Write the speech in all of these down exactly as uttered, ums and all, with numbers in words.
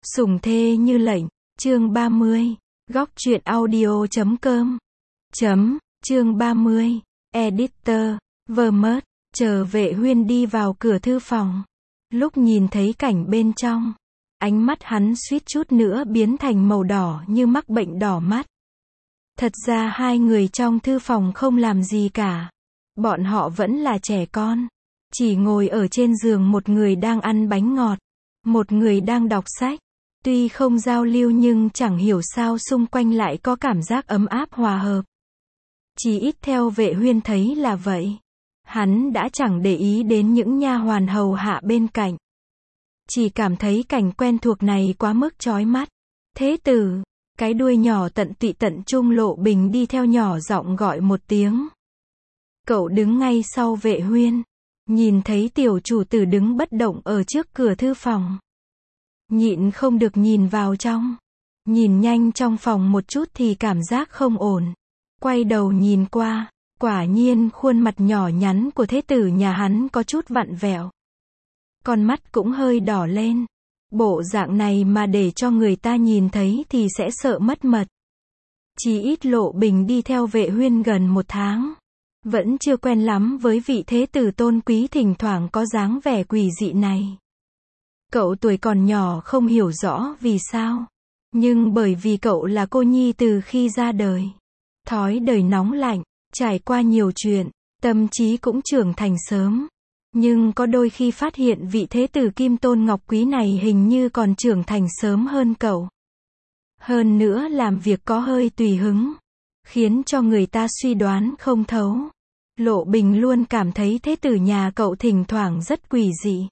Sủng thê như lệnh, chương ba mươi, góc truyện audio chấm com, chấm, chương ba mươi, editor, Vermont, chờ Vệ Huyên đi vào cửa thư phòng. Lúc nhìn thấy cảnh bên trong, ánh mắt hắn suýt chút nữa biến thành màu đỏ như mắc bệnh đỏ mắt. Thật ra hai người trong thư phòng không làm gì cả. Bọn họ vẫn là trẻ con. Chỉ ngồi ở trên giường, một người đang ăn bánh ngọt, một người đang đọc sách. Tuy không giao lưu nhưng chẳng hiểu sao xung quanh lại có cảm giác ấm áp hòa hợp. Chỉ ít theo Vệ Huyên thấy là vậy. Hắn đã chẳng để ý đến những nha hoàn hầu hạ bên cạnh. Chỉ cảm thấy cảnh quen thuộc này quá mức chói mắt. Thế tử, cái đuôi nhỏ tận tụy tận trung Lộ Bình đi theo nhỏ giọng gọi một tiếng. Cậu đứng ngay sau Vệ Huyên. Nhìn thấy tiểu chủ tử đứng bất động ở trước cửa thư phòng. Nhịn không được nhìn vào trong. Nhìn nhanh trong phòng một chút thì cảm giác không ổn. Quay đầu nhìn qua, quả nhiên khuôn mặt nhỏ nhắn của thế tử nhà hắn có chút vặn vẹo. Con mắt cũng hơi đỏ lên. Bộ dạng này mà để cho người ta nhìn thấy thì sẽ sợ mất mật. Chỉ ít Lộ Bình đi theo Vệ Huyên gần một tháng. Vẫn chưa quen lắm với vị thế tử tôn quý thỉnh thoảng có dáng vẻ quỷ dị này. Cậu tuổi còn nhỏ không hiểu rõ vì sao. Nhưng bởi vì cậu là cô nhi từ khi ra đời. Thói đời nóng lạnh, trải qua nhiều chuyện, tâm trí cũng trưởng thành sớm. Nhưng có đôi khi phát hiện vị thế tử kim tôn ngọc quý này hình như còn trưởng thành sớm hơn cậu. Hơn nữa làm việc có hơi tùy hứng, khiến cho người ta suy đoán không thấu. Lộ Bình luôn cảm thấy thế tử nhà cậu thỉnh thoảng rất quỷ dị.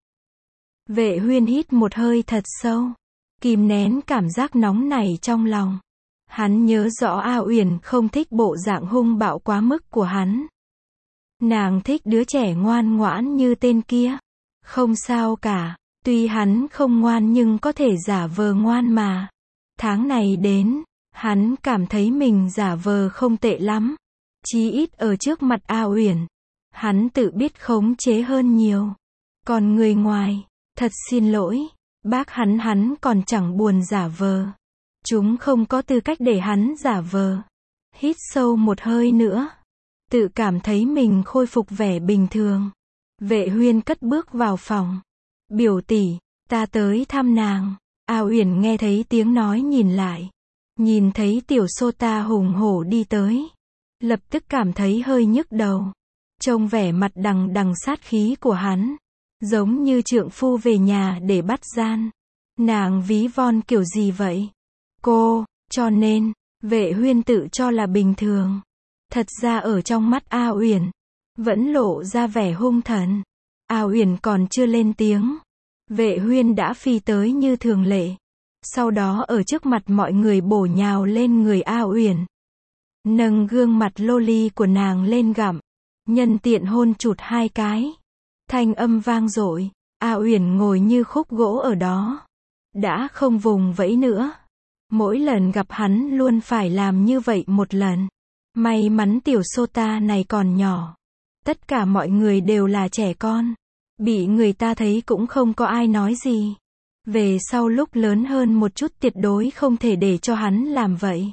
Vệ Huyên hít một hơi thật sâu, kìm nén cảm giác nóng này trong lòng. Hắn nhớ rõ A Uyển không thích bộ dạng hung bạo quá mức của hắn. Nàng thích đứa trẻ ngoan ngoãn như tên kia. Không sao cả, tuy hắn không ngoan nhưng có thể giả vờ ngoan mà. Tháng này đến, hắn cảm thấy mình giả vờ không tệ lắm. Chí ít ở trước mặt A Uyển, hắn tự biết khống chế hơn nhiều. Còn người ngoài, thật xin lỗi, bác hắn hắn còn chẳng buồn giả vờ. Chúng không có tư cách để hắn giả vờ. Hít sâu một hơi nữa. Tự cảm thấy mình khôi phục vẻ bình thường. Vệ Huyên cất bước vào phòng. Biểu tỷ, ta tới thăm nàng. A Uyển nghe thấy tiếng nói nhìn lại. Nhìn thấy tiểu sô ta hùng hổ đi tới. Lập tức cảm thấy hơi nhức đầu. Trông vẻ mặt đằng đằng sát khí của hắn. Giống như trượng phu về nhà để bắt gian. Nàng ví von kiểu gì vậy? Cô, cho nên, Vệ Huyên tự cho là bình thường. Thật ra ở trong mắt A Uyển, vẫn lộ ra vẻ hung thần. A Uyển còn chưa lên tiếng. Vệ Huyên đã phi tới như thường lệ. Sau đó ở trước mặt mọi người bổ nhào lên người A Uyển. Nâng gương mặt loli của nàng lên gặm. Nhân tiện hôn chụt hai cái. Thanh âm vang dội. A Uyển ngồi như khúc gỗ ở đó. Đã không vùng vẫy nữa. Mỗi lần gặp hắn luôn phải làm như vậy một lần. May mắn tiểu sô ta này còn nhỏ. Tất cả mọi người đều là trẻ con. Bị người ta thấy cũng không có ai nói gì. Về sau lúc lớn hơn một chút tuyệt đối không thể để cho hắn làm vậy.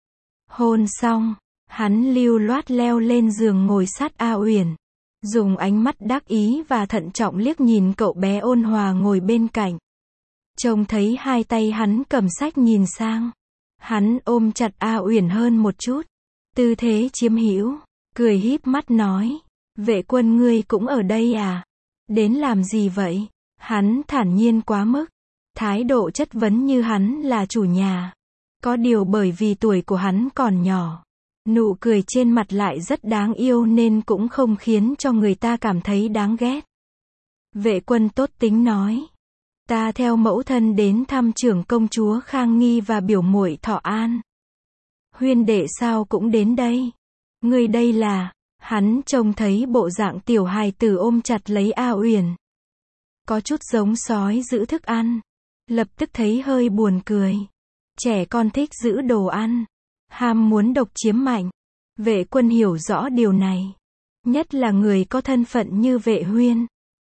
Hôn xong, hắn lưu loát leo lên giường ngồi sát A Uyển. Dùng ánh mắt đắc ý và thận trọng liếc nhìn cậu bé ôn hòa ngồi bên cạnh. Trông thấy hai tay hắn cầm sách nhìn sang. Hắn ôm chặt A Uyển hơn một chút. Tư thế chiếm hữu, cười híp mắt nói. Vệ quân ngươi cũng ở đây à? Đến làm gì vậy? Hắn thản nhiên quá mức. Thái độ chất vấn như hắn là chủ nhà. Có điều bởi vì tuổi của hắn còn nhỏ. Nụ cười trên mặt lại rất đáng yêu nên cũng không khiến cho người ta cảm thấy đáng ghét. Vệ quân tốt tính nói. Ta theo mẫu thân đến thăm trưởng công chúa Khang Nghi và biểu muội Thọ An. Huyên đệ sao cũng đến đây? Người đây là... Hắn trông thấy bộ dạng tiểu hài tử ôm chặt lấy A Uyển. Có chút giống sói giữ thức ăn. Lập tức thấy hơi buồn cười. Trẻ con thích giữ đồ ăn. Ham muốn độc chiếm mạnh. Vệ quân hiểu rõ điều này. Nhất là người có thân phận như Vệ Huyên.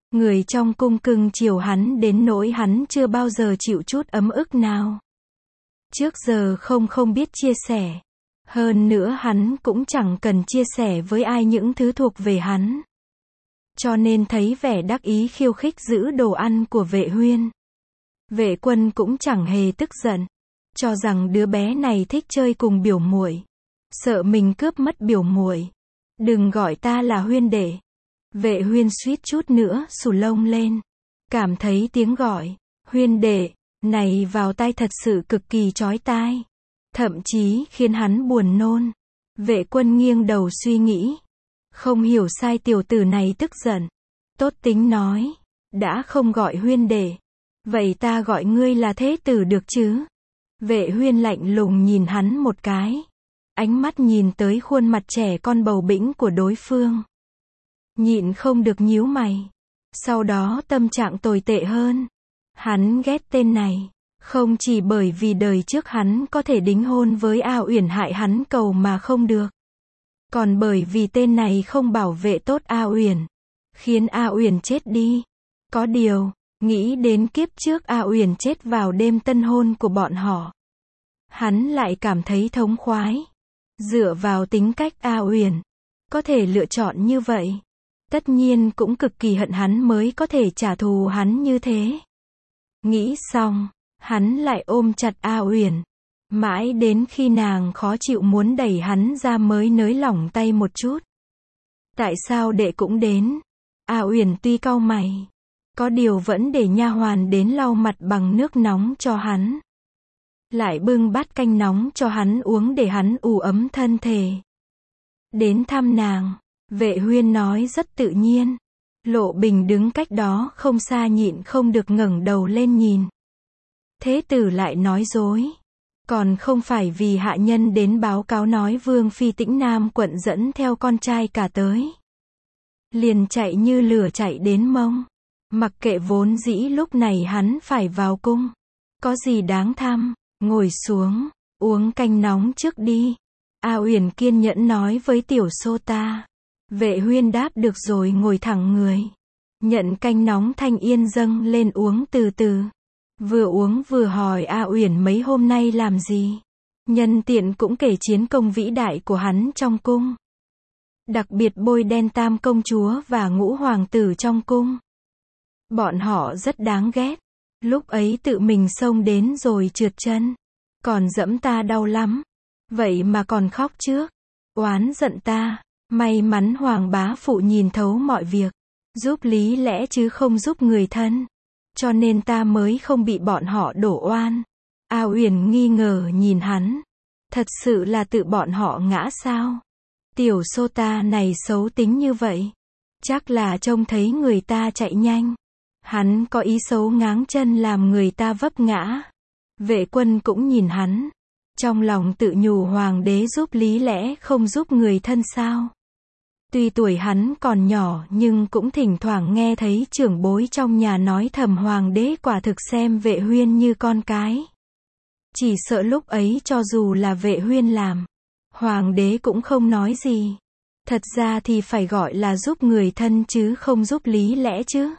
Người trong cung cưng chiều hắn đến nỗi hắn chưa bao giờ chịu chút ấm ức nào. Trước giờ không không biết chia sẻ. Hơn nữa hắn cũng chẳng cần chia sẻ với ai những thứ thuộc về hắn. Cho nên thấy vẻ đắc ý khiêu khích giữ đồ ăn của Vệ Huyên. Vệ Quân cũng chẳng hề tức giận, cho rằng đứa bé này thích chơi cùng biểu muội, sợ mình cướp mất biểu muội. Đừng gọi ta là Huyên đệ. Vệ Huyên suýt chút nữa xù lông lên, cảm thấy tiếng gọi Huyên đệ này vào tai thật sự cực kỳ chói tai, thậm chí khiến hắn buồn nôn. Vệ Quân nghiêng đầu suy nghĩ, không hiểu sai tiểu tử này tức giận, tốt tính nói, đã không gọi Huyên đệ, vậy ta gọi ngươi là thế tử được chứ? Vệ Huyên lạnh lùng nhìn hắn một cái, ánh mắt nhìn tới khuôn mặt trẻ con bầu bĩnh của đối phương, nhịn không được nhíu mày. Sau đó tâm trạng tồi tệ hơn. Hắn ghét tên này, không chỉ bởi vì đời trước hắn có thể đính hôn với A Uyển hại hắn cầu mà không được, còn bởi vì tên này không bảo vệ tốt A Uyển, khiến A Uyển chết đi. Có điều, nghĩ đến kiếp trước A Uyển chết vào đêm tân hôn của bọn họ, hắn lại cảm thấy thống khoái. Dựa vào tính cách A Uyển, có thể lựa chọn như vậy, tất nhiên cũng cực kỳ hận hắn mới có thể trả thù hắn như thế. Nghĩ xong, hắn lại ôm chặt A Uyển, mãi đến khi nàng khó chịu muốn đẩy hắn ra mới nới lỏng tay một chút. Tại sao đệ cũng đến? A Uyển tuy cau mày, có điều vẫn để nha hoàn đến lau mặt bằng nước nóng cho hắn, lại bưng bát canh nóng cho hắn uống để hắn ủ ấm thân thể. Đến thăm nàng, Vệ Huyên nói rất tự nhiên. Lộ Bình đứng cách đó không xa nhịn không được ngẩng đầu lên nhìn. Thế tử lại nói dối, còn không phải vì hạ nhân đến báo cáo nói Vương Phi Tĩnh Nam quận dẫn theo con trai cả tới, liền chạy như lửa chạy đến Mông. Mặc kệ vốn dĩ lúc này hắn phải vào cung, có gì đáng thăm, ngồi xuống, uống canh nóng trước đi. A Uyển kiên nhẫn nói với tiểu sô ta. Vệ Huyên đáp được rồi ngồi thẳng người, nhận canh nóng thanh yên dâng lên uống từ từ. Vừa uống vừa hỏi A Uyển mấy hôm nay làm gì, nhân tiện cũng kể chiến công vĩ đại của hắn trong cung, đặc biệt bôi đen tam công chúa và ngũ hoàng tử trong cung. Bọn họ rất đáng ghét, lúc ấy tự mình xông đến rồi trượt chân, còn dẫm ta đau lắm, vậy mà còn khóc trước, oán giận ta. May mắn Hoàng bá phụ nhìn thấu mọi việc, giúp lý lẽ chứ không giúp người thân, cho nên ta mới không bị bọn họ đổ oan. A Uyển nghi ngờ nhìn hắn, thật sự là tự bọn họ ngã sao? Tiểu sô ta này xấu tính như vậy, chắc là trông thấy người ta chạy nhanh, hắn có ý xấu ngáng chân làm người ta vấp ngã. Vệ Quân cũng nhìn hắn, trong lòng tự nhủ hoàng đế giúp lý lẽ không giúp người thân sao? Tuy tuổi hắn còn nhỏ nhưng cũng thỉnh thoảng nghe thấy trưởng bối trong nhà nói thầm hoàng đế quả thực xem Vệ Huyên như con cái. Chỉ sợ lúc ấy cho dù là Vệ Huyên làm, hoàng đế cũng không nói gì. Thật ra thì phải gọi là giúp người thân chứ không giúp lý lẽ chứ.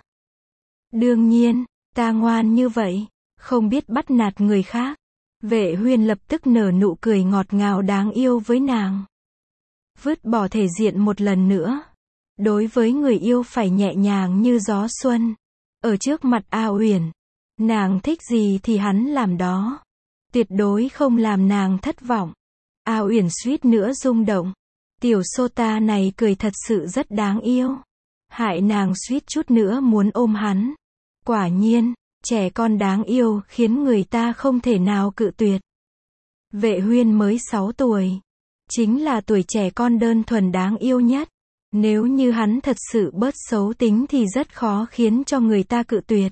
Đương nhiên, ta ngoan như vậy, không biết bắt nạt người khác. Vệ Huyên lập tức nở nụ cười ngọt ngào đáng yêu với nàng. Vứt bỏ thể diện một lần nữa. Đối với người yêu phải nhẹ nhàng như gió xuân. Ở trước mặt A Uyển, nàng thích gì thì hắn làm đó. Tuyệt đối không làm nàng thất vọng. A Uyển suýt nữa rung động. Tiểu sô ta này cười thật sự rất đáng yêu. Hại nàng suýt chút nữa muốn ôm hắn. Quả nhiên, trẻ con đáng yêu khiến người ta không thể nào cự tuyệt. Vệ Huyên mới sáu tuổi. Chính là tuổi trẻ con đơn thuần đáng yêu nhất. Nếu như hắn thật sự bớt xấu tính thì rất khó khiến cho người ta cự tuyệt.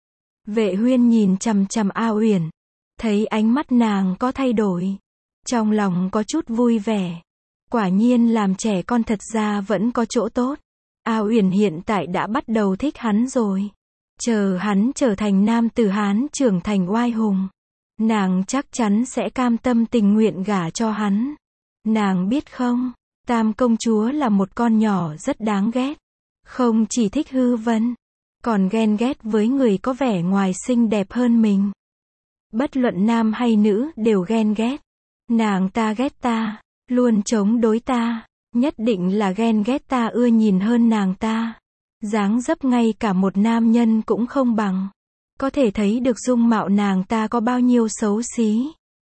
Vệ Huyên nhìn chằm chằm A Uyển, thấy ánh mắt nàng có thay đổi, trong lòng có chút vui vẻ. Quả nhiên làm trẻ con thật ra vẫn có chỗ tốt. A Uyển hiện tại đã bắt đầu thích hắn rồi. Chờ hắn trở thành nam tử Hán trưởng thành oai hùng, nàng chắc chắn sẽ cam tâm tình nguyện gả cho hắn. Nàng biết không, tam công chúa là một con nhỏ rất đáng ghét. Không chỉ thích hư vân, còn ghen ghét với người có vẻ ngoài xinh đẹp hơn mình. Bất luận nam hay nữ đều ghen ghét. Nàng ta ghét ta, luôn chống đối ta, nhất định là ghen ghét ta ưa nhìn hơn nàng ta. Dáng dấp ngay cả một nam nhân cũng không bằng. Có thể thấy được dung mạo nàng ta có bao nhiêu xấu xí.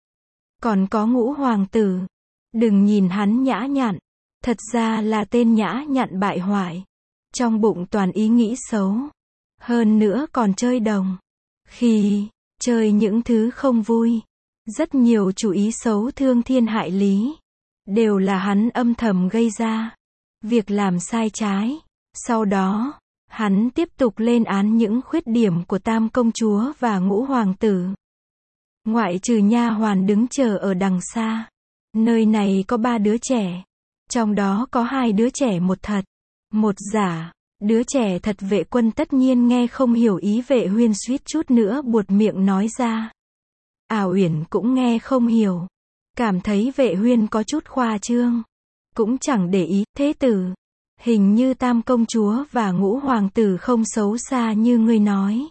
Còn có Ngũ hoàng tử. Đừng nhìn hắn nhã nhặn. Thật ra là tên nhã nhặn bại hoại. Trong bụng toàn ý nghĩ xấu. Hơn nữa còn chơi đồng. Khi chơi những thứ không vui. Rất nhiều chủ ý xấu thương thiên hại lý. Đều là hắn âm thầm gây ra. Việc làm sai trái. Sau đó, hắn tiếp tục lên án những khuyết điểm của Tam công chúa và Ngũ hoàng tử. Ngoại trừ nha hoàn đứng chờ ở đằng xa. Nơi này có ba đứa trẻ. Trong đó có hai đứa trẻ một thật, một giả. Đứa trẻ thật Vệ Quân tất nhiên nghe không hiểu ý Vệ Huyên suýt chút nữa buột miệng nói ra. A Uyển cũng nghe không hiểu. Cảm thấy Vệ Huyên có chút khoa trương. Cũng chẳng để ý, thế tử. Hình như Tam công chúa và Ngũ hoàng tử không xấu xa như ngươi nói.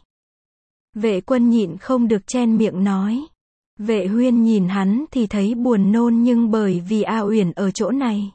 Vệ Quân nhịn không được chen miệng nói. Vệ Huyên nhìn hắn thì thấy buồn nôn nhưng bởi vì A Uyển ở chỗ này.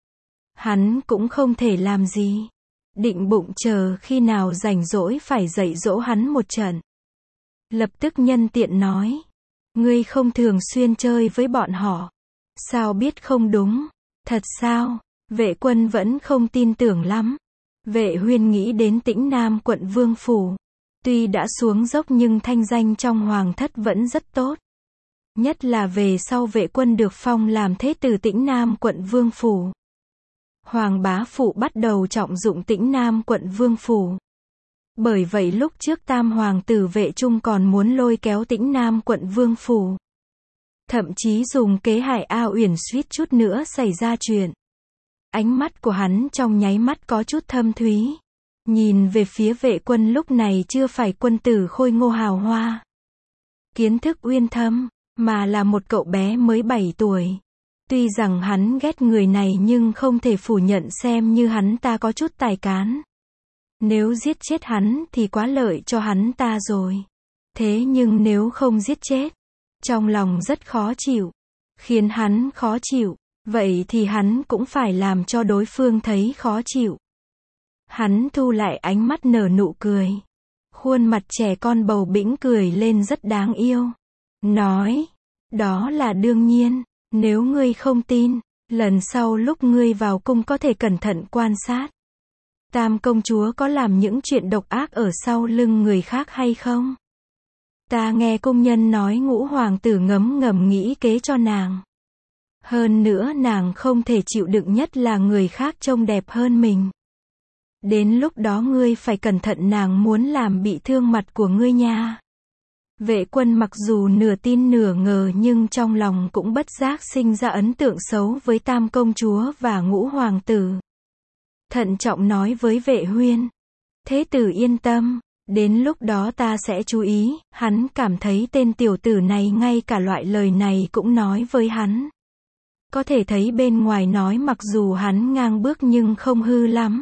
Hắn cũng không thể làm gì. Định bụng chờ khi nào rảnh rỗi phải dạy dỗ hắn một trận. Lập tức nhân tiện nói. Ngươi không thường xuyên chơi với bọn họ. Sao biết không đúng? Thật sao? Vệ Quân vẫn không tin tưởng lắm. Vệ Huyên nghĩ đến Tĩnh Nam quận Vương phủ. Tuy đã xuống dốc nhưng thanh danh trong hoàng thất vẫn rất tốt. Nhất là về sau Vệ Quân được phong làm thế tử Tĩnh Nam quận Vương phủ. Hoàng bá phụ bắt đầu trọng dụng Tĩnh Nam quận Vương phủ. Bởi vậy lúc trước Tam hoàng tử Vệ Trung còn muốn lôi kéo Tĩnh Nam quận Vương phủ. Thậm chí dùng kế hại A Uyển suýt chút nữa xảy ra chuyện. Ánh mắt của hắn trong nháy mắt có chút thâm thúy. Nhìn về phía Vệ Quân lúc này chưa phải quân tử khôi ngô hào hoa. Kiến thức uyên thâm, mà là một cậu bé mới bảy tuổi. Tuy rằng hắn ghét người này nhưng không thể phủ nhận xem như hắn ta có chút tài cán. Nếu giết chết hắn thì quá lợi cho hắn ta rồi. Thế nhưng nếu không giết chết, trong lòng rất khó chịu. Khiến hắn khó chịu, vậy thì hắn cũng phải làm cho đối phương thấy khó chịu. Hắn thu lại ánh mắt nở nụ cười. Khuôn mặt trẻ con bầu bĩnh cười lên rất đáng yêu. Nói, đó là đương nhiên, nếu ngươi không tin, lần sau lúc ngươi vào cung có thể cẩn thận quan sát. Tam công chúa có làm những chuyện độc ác ở sau lưng người khác hay không? Ta nghe công nhân nói Ngũ hoàng tử ngấm ngầm nghĩ kế cho nàng. Hơn nữa nàng không thể chịu đựng nhất là người khác trông đẹp hơn mình. Đến lúc đó ngươi phải cẩn thận nàng muốn làm bị thương mặt của ngươi nha. Vệ Quân mặc dù nửa tin nửa ngờ nhưng trong lòng cũng bất giác sinh ra ấn tượng xấu với Tam công chúa và Ngũ hoàng tử. Thận trọng nói với Vệ Huyên. Thế tử yên tâm, đến lúc đó ta sẽ chú ý. Hắn cảm thấy tên tiểu tử này ngay cả loại lời này cũng nói với hắn. Có thể thấy bên ngoài nói mặc dù hắn ngang bước nhưng không hư lắm.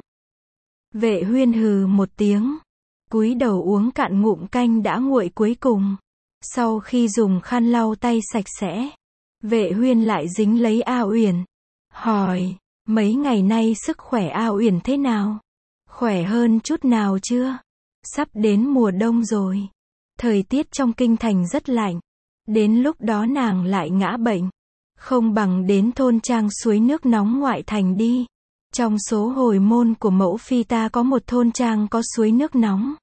Vệ Huyên hừ một tiếng, cúi đầu uống cạn ngụm canh đã nguội cuối cùng. Sau khi dùng khăn lau tay sạch sẽ, Vệ Huyên lại dính lấy A Uyển, hỏi, mấy ngày nay sức khỏe A Uyển thế nào? Khỏe hơn chút nào chưa? Sắp đến mùa đông rồi. Thời tiết trong kinh thành rất lạnh. Đến lúc đó nàng lại ngã bệnh. Không bằng đến thôn trang suối nước nóng ngoại thành đi. Trong số hồi môn của mẫu phi ta có một thôn trang có suối nước nóng.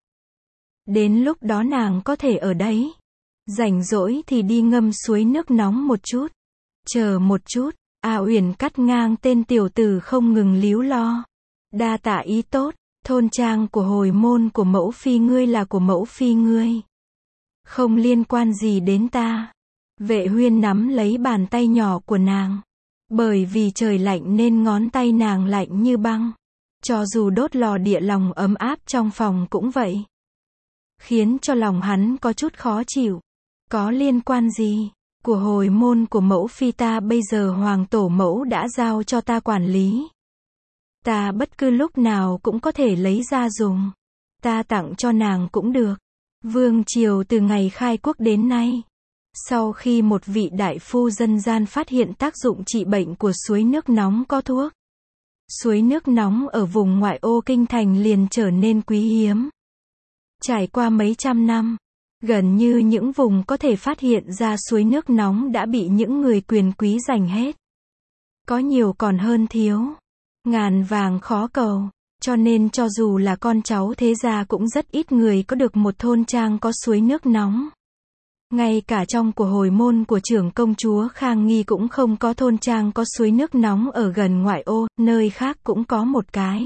Đến lúc đó nàng có thể ở đấy. Rảnh rỗi thì đi ngâm suối nước nóng một chút. Chờ một chút, A Uyển cắt ngang tên tiểu tử không ngừng líu lo. Đa tạ ý tốt, thôn trang của hồi môn của mẫu phi ngươi là của mẫu phi ngươi. Không liên quan gì đến ta. Vệ Huyên nắm lấy bàn tay nhỏ của nàng. Bởi vì trời lạnh nên ngón tay nàng lạnh như băng. Cho dù đốt lò địa lòng ấm áp trong phòng cũng vậy. Khiến cho lòng hắn có chút khó chịu. Có liên quan gì? Của hồi môn của mẫu phi ta bây giờ hoàng tổ mẫu đã giao cho ta quản lý. Ta bất cứ lúc nào cũng có thể lấy ra dùng. Ta tặng cho nàng cũng được. Vương triều từ ngày khai quốc đến nay, sau khi một vị đại phu dân gian phát hiện tác dụng trị bệnh của suối nước nóng có thuốc, suối nước nóng ở vùng ngoại ô kinh thành liền trở nên quý hiếm. Trải qua mấy trăm năm, gần như những vùng có thể phát hiện ra suối nước nóng đã bị những người quyền quý giành hết. Có nhiều còn hơn thiếu. Ngàn vàng khó cầu. Cho nên cho dù là con cháu thế gia cũng rất ít người có được một thôn trang có suối nước nóng. Ngay cả trong của hồi môn của trưởng công chúa Khang Nghi cũng không có thôn trang có suối nước nóng ở gần ngoại ô, nơi khác cũng có một cái.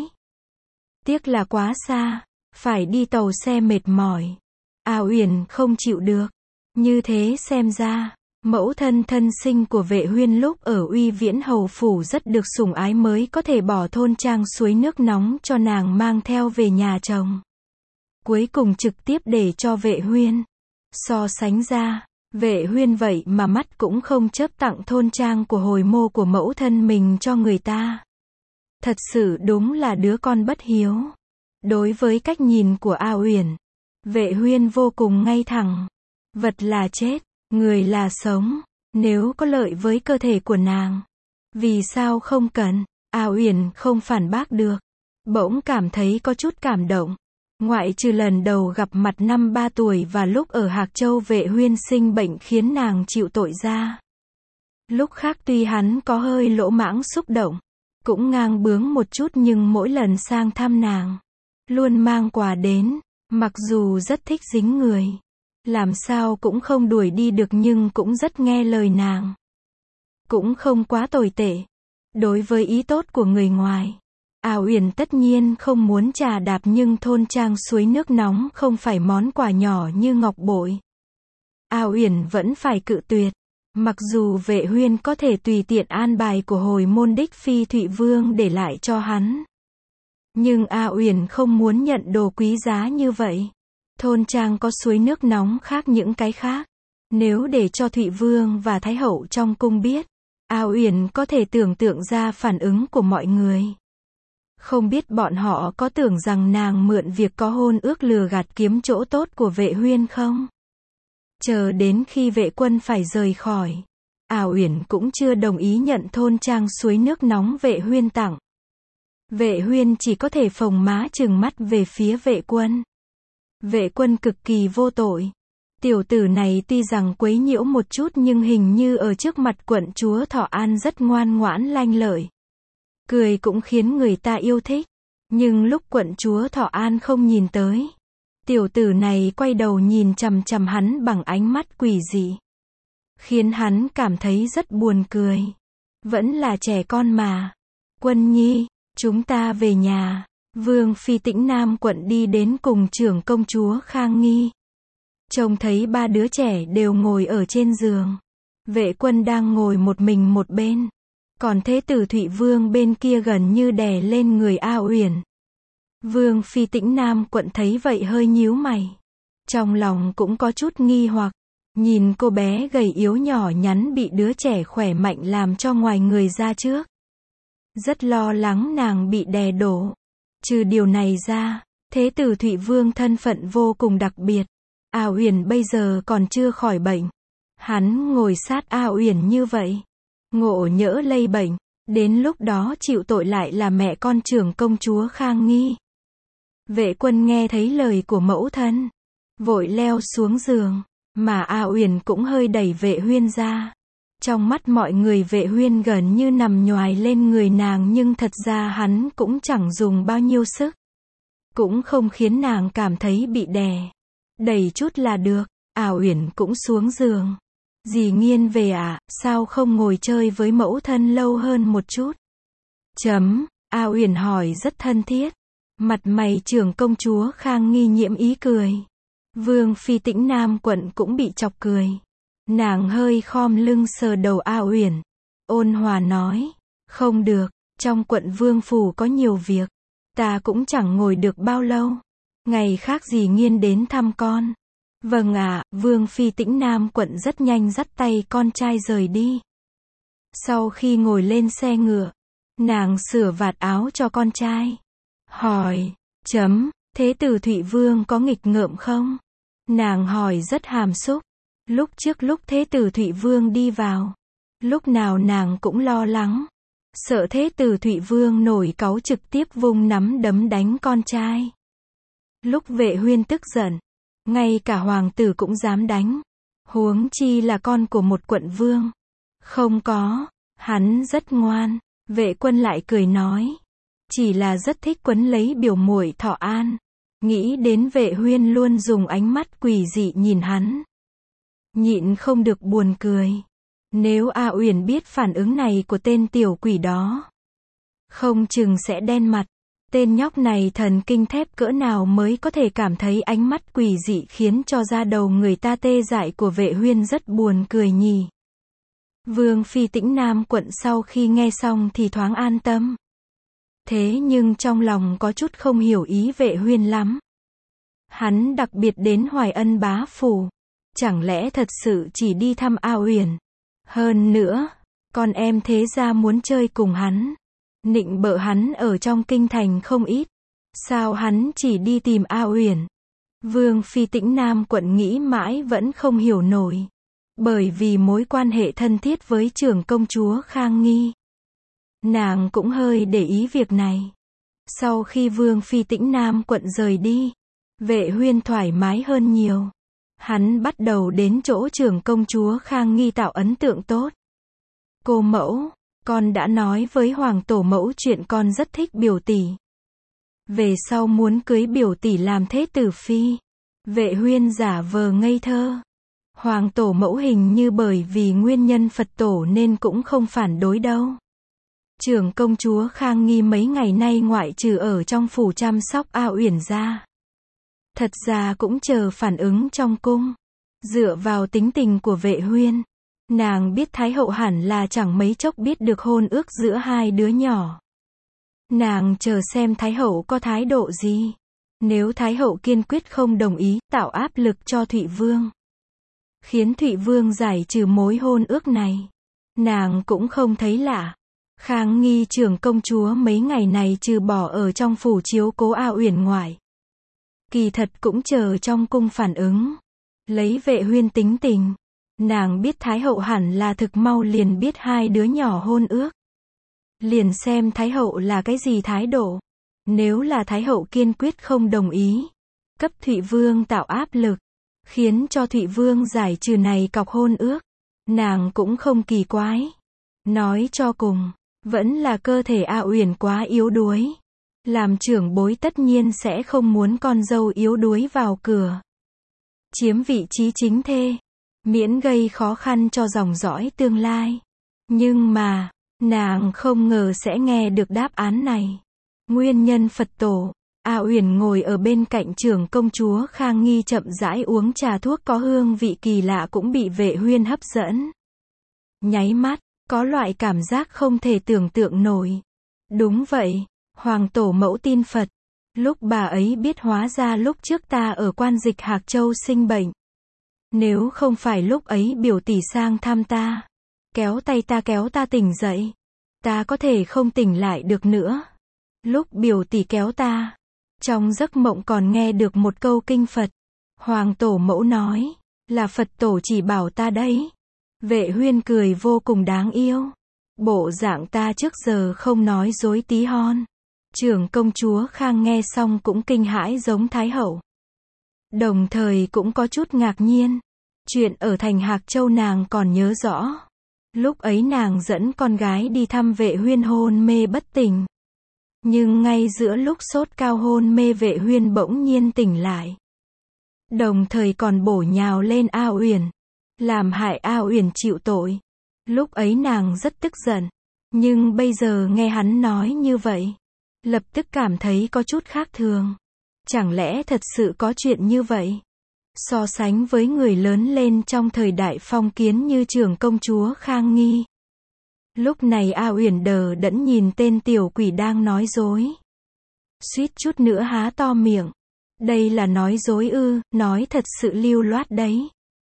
Tiếc là quá xa, phải đi tàu xe mệt mỏi. A Uyển không chịu được. Như thế xem ra, mẫu thân thân sinh của Vệ Huyên lúc ở Uy Viễn hầu phủ rất được sủng ái mới có thể bỏ thôn trang suối nước nóng cho nàng mang theo về nhà chồng. Cuối cùng trực tiếp để cho Vệ Huyên. So sánh ra, Vệ Huyên vậy mà mắt cũng không chớp tặng thôn trang của hồi mô của mẫu thân mình cho người ta. Thật sự đúng là đứa con bất hiếu. Đối với cách nhìn của A Uyển, Vệ Huyên vô cùng ngay thẳng. Vật là chết, người là sống. Nếu có lợi với cơ thể của nàng, vì sao không cần? A Uyển không phản bác được. Bỗng cảm thấy có chút cảm động. Ngoại trừ lần đầu gặp mặt năm ba tuổi và lúc ở Hạc Châu Vệ Huyên sinh bệnh khiến nàng chịu tội ra. Lúc khác tuy hắn có hơi lỗ mãng xúc động, cũng ngang bướng một chút nhưng mỗi lần sang thăm nàng, luôn mang quà đến, mặc dù rất thích dính người. Làm sao cũng không đuổi đi được nhưng cũng rất nghe lời nàng. Cũng không quá tồi tệ. Đối với ý tốt của người ngoài, A Uyển tất nhiên không muốn trà đạp nhưng thôn trang suối nước nóng không phải món quà nhỏ như ngọc bội. A Uyển vẫn phải cự tuyệt. Mặc dù Vệ Huyên có thể tùy tiện an bài của hồi môn đích phi Thụy Vương để lại cho hắn, nhưng A Uyển không muốn nhận đồ quý giá như vậy. Thôn trang có suối nước nóng khác những cái khác. Nếu để cho Thụy Vương và Thái Hậu trong cung biết, A Uyển có thể tưởng tượng ra phản ứng của mọi người. Không biết bọn họ có tưởng rằng nàng mượn việc có hôn ước lừa gạt kiếm chỗ tốt của Vệ Huyên không? Chờ đến khi Vệ Quân phải rời khỏi, A Uyển cũng chưa đồng ý nhận thôn trang suối nước nóng Vệ Huyên tặng. Vệ Huyên chỉ có thể phồng má trừng mắt về phía Vệ Quân. Vệ Quân cực kỳ vô tội. Tiểu tử này tuy rằng quấy nhiễu một chút nhưng hình như ở trước mặt quận chúa Thọ An rất ngoan ngoãn lanh lợi. Cười cũng khiến người ta yêu thích. Nhưng lúc quận chúa Thọ An không nhìn tới, tiểu tử này quay đầu nhìn chằm chằm hắn bằng ánh mắt quỷ dị, khiến hắn cảm thấy rất buồn cười. Vẫn là trẻ con mà. Quân nhi, chúng ta về nhà. Vương phi Tĩnh Nam quận đi đến cùng trưởng công chúa Khang Nghi. Trông thấy ba đứa trẻ đều ngồi ở trên giường. Vệ Quân đang ngồi một mình một bên. Còn thế tử Thụy Vương bên kia gần như đè lên người A Uyển. Vương phi Tĩnh Nam quận thấy vậy hơi nhíu mày. Trong lòng cũng có chút nghi hoặc. Nhìn cô bé gầy yếu nhỏ nhắn bị đứa trẻ khỏe mạnh làm cho ngoài người ra trước. Rất lo lắng nàng bị đè đổ. Trừ điều này ra, thế tử Thụy Vương thân phận vô cùng đặc biệt. A Uyển bây giờ còn chưa khỏi bệnh. Hắn ngồi sát A Uyển như vậy, ngộ nhỡ lây bệnh, đến lúc đó chịu tội lại là mẹ con trưởng công chúa Khang Nghi. Vệ Quân nghe thấy lời của mẫu thân, vội leo xuống giường, mà A Uyển cũng hơi đẩy Vệ Huyên ra. Trong mắt mọi người Vệ Huyên gần như nằm nhoài lên người nàng nhưng thật ra hắn cũng chẳng dùng bao nhiêu sức. Cũng không khiến nàng cảm thấy bị đè. Đẩy chút là được. A Uyển cũng xuống giường. Dì Nghiên về à, sao không ngồi chơi với mẫu thân lâu hơn một chút? Chấm, A Uyển hỏi rất thân thiết. Mặt mày trưởng công chúa Khang Nghi nhiễm ý cười. Vương phi Tĩnh Nam quận cũng bị chọc cười. Nàng hơi khom lưng sờ đầu A Uyển, ôn hòa nói, không được, trong quận vương phủ có nhiều việc, ta cũng chẳng ngồi được bao lâu. Ngày khác dì Nghiên đến thăm con. Vâng ạ, à, Vương phi Tĩnh Nam quận rất nhanh dắt tay con trai rời đi. Sau khi ngồi lên xe ngựa, nàng sửa vạt áo cho con trai. Hỏi, chấm, Thế tử Thụy Vương có nghịch ngợm không? Nàng hỏi rất hàm xúc. Lúc trước lúc Thế tử Thụy Vương đi vào, lúc nào nàng cũng lo lắng, sợ Thế tử Thụy Vương nổi cáu trực tiếp vung nắm đấm đánh con trai. Lúc Vệ Huyên tức giận, ngay cả hoàng tử cũng dám đánh, huống chi là con của một quận vương. Không có, hắn rất ngoan. Vệ Quân lại cười nói, chỉ là rất thích quấn lấy biểu muội Thọ An. Nghĩ đến Vệ Huyên luôn dùng ánh mắt quỷ dị nhìn hắn, nhịn không được buồn cười. Nếu A Uyển biết phản ứng này của tên tiểu quỷ đó, không chừng sẽ đen mặt. Tên nhóc này thần kinh thép cỡ nào mới có thể cảm thấy ánh mắt quỷ dị khiến cho da đầu người ta tê dại của Vệ Huyên rất buồn cười nhỉ. Vương phi Tĩnh Nam quận sau khi nghe xong thì thoáng an tâm. Thế nhưng trong lòng có chút không hiểu ý Vệ Huyên lắm. Hắn đặc biệt đến Hoài Ân bá phủ, chẳng lẽ thật sự chỉ đi thăm A Uyển? Hơn nữa, con em thế gia muốn chơi cùng hắn, nịnh bợ hắn ở trong kinh thành không ít, sao hắn chỉ đi tìm A Uyển? Vương phi Tĩnh Nam quận nghĩ mãi vẫn không hiểu nổi, bởi vì mối quan hệ thân thiết với trưởng công chúa Khang Nghi. Nàng cũng hơi để ý việc này. Sau khi Vương phi Tĩnh Nam quận rời đi, Vệ Huyên thoải mái hơn nhiều. Hắn bắt đầu đến chỗ trưởng công chúa Khang Nghi tạo ấn tượng tốt. Cô mẫu, con đã nói với hoàng tổ mẫu chuyện con rất thích biểu tỷ. Về sau muốn cưới biểu tỷ làm thế tử phi. Vệ Huyên giả vờ ngây thơ. Hoàng tổ mẫu hình như bởi vì nguyên nhân Phật tổ nên cũng không phản đối đâu. Trưởng công chúa Khang Nghi mấy ngày nay ngoại trừ ở trong phủ chăm sóc A Uyển ra, thật ra cũng chờ phản ứng trong cung. Dựa vào tính tình của Vệ Huyên, nàng biết Thái hậu hẳn là chẳng mấy chốc biết được hôn ước giữa hai đứa nhỏ. Nàng chờ xem Thái hậu có thái độ gì. Nếu Thái hậu kiên quyết không đồng ý, tạo áp lực cho Thụy Vương, khiến Thụy Vương giải trừ mối hôn ước này, nàng cũng không thấy lạ. Khang Nghi trưởng công chúa mấy ngày này trừ bỏ ở trong phủ chiếu cố A Uyển ngoại, kỳ thật cũng chờ trong cung phản ứng. Lấy Vệ Huyên tính tình, nàng biết Thái hậu hẳn là thực mau liền biết hai đứa nhỏ hôn ước. Liền xem Thái hậu là cái gì thái độ. Nếu là Thái hậu kiên quyết không đồng ý, cấp Thụy Vương tạo áp lực, khiến cho Thụy Vương giải trừ này cọc hôn ước, nàng cũng không kỳ quái. Nói cho cùng, vẫn là cơ thể A Uyển quá yếu đuối. Làm trưởng bối tất nhiên sẽ không muốn con dâu yếu đuối vào cửa, chiếm vị trí chính thê, miễn gây khó khăn cho dòng dõi tương lai. Nhưng mà, nàng không ngờ sẽ nghe được đáp án này. Nguyên nhân Phật tổ. A Uyển ngồi ở bên cạnh trưởng công chúa Khang Nghi chậm rãi uống trà thuốc có hương vị kỳ lạ cũng bị Vệ Huyên hấp dẫn. Nháy mắt, có loại cảm giác không thể tưởng tượng nổi. Đúng vậy, hoàng tổ mẫu tin Phật. Lúc bà ấy biết hóa ra lúc trước ta ở quan dịch Hạc Châu sinh bệnh. Nếu không phải lúc ấy biểu tỷ sang thăm ta, kéo tay ta kéo ta tỉnh dậy, ta có thể không tỉnh lại được nữa. Lúc biểu tỷ kéo ta, trong giấc mộng còn nghe được một câu kinh Phật. Hoàng tổ mẫu nói, là Phật tổ chỉ bảo ta đấy. Vệ Huyên cười vô cùng đáng yêu. Bộ dạng ta trước giờ không nói dối tí hon. Trưởng công chúa Khang nghe xong cũng kinh hãi giống Thái hậu. Đồng thời cũng có chút ngạc nhiên. Chuyện ở thành Hạc Châu nàng còn nhớ rõ. Lúc ấy nàng dẫn con gái đi thăm Vệ Huyên hôn mê bất tỉnh. Nhưng ngay giữa lúc sốt cao hôn mê Vệ Huyên bỗng nhiên tỉnh lại. Đồng thời còn bổ nhào lên A Uyển, làm hại A Uyển chịu tội. Lúc ấy nàng rất tức giận. Nhưng bây giờ nghe hắn nói như vậy, lập tức cảm thấy có chút khác thường. Chẳng lẽ thật sự có chuyện như vậy? So sánh với người lớn lên trong thời đại phong kiến như trưởng công chúa Khang Nghi. Lúc này A Uyển đờ đẫn nhìn tên tiểu quỷ đang nói dối. Suýt chút nữa há to miệng. Đây là nói dối ư, nói thật sự lưu loát đấy.